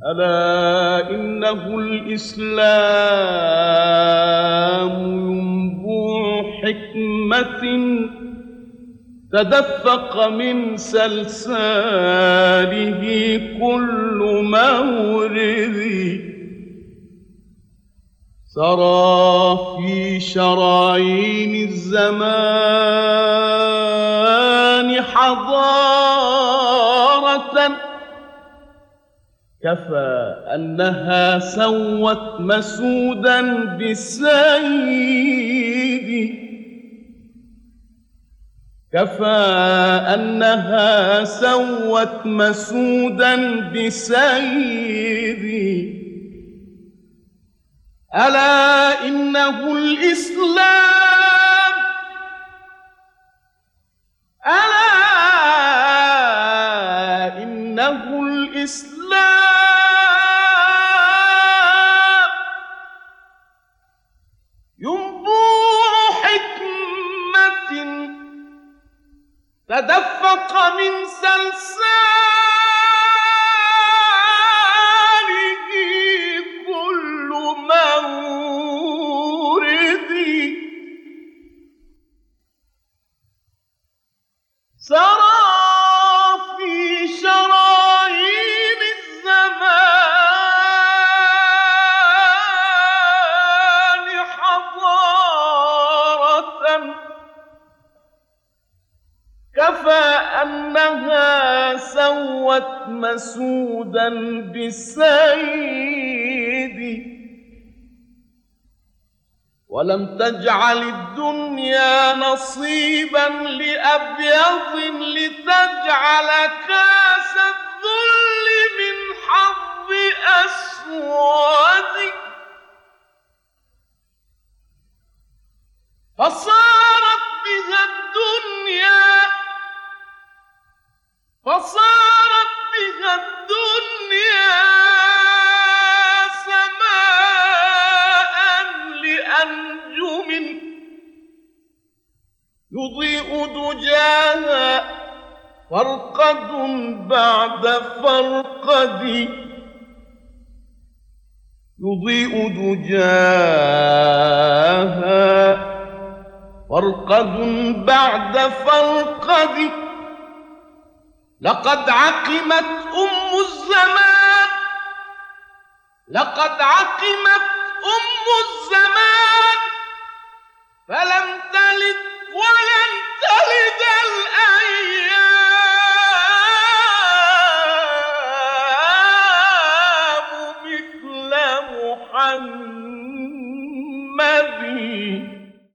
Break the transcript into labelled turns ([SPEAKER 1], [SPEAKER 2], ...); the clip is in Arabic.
[SPEAKER 1] ألا إنه الإسلام ينبوع حكمة تدفق من سلساله كل مورد سرى في شرايين الزمان حضارة كفى أنها سوت مسودا بالسيد كفى أنها سوت مسودا بسيدي ألا إنه الإسلام ألا إنه الإسلام ينبوع حكمة تدفق من سلساله كل مورد سرى في شرايين الزمان حضارة كفى أنها سوت مسودا بالسيد ولم تجعل الدنيا نصيبا لأبيض لتجعل كاس الذل من حظ أسود فصارت بها الدنيا سماء لأنجم يضيء دجاها فرقد بعد فرقد يضيء دجاها فرقد بعد فرقد لقد عقمت الزمان فلم تلد ولن تلد الأيام مثل محمد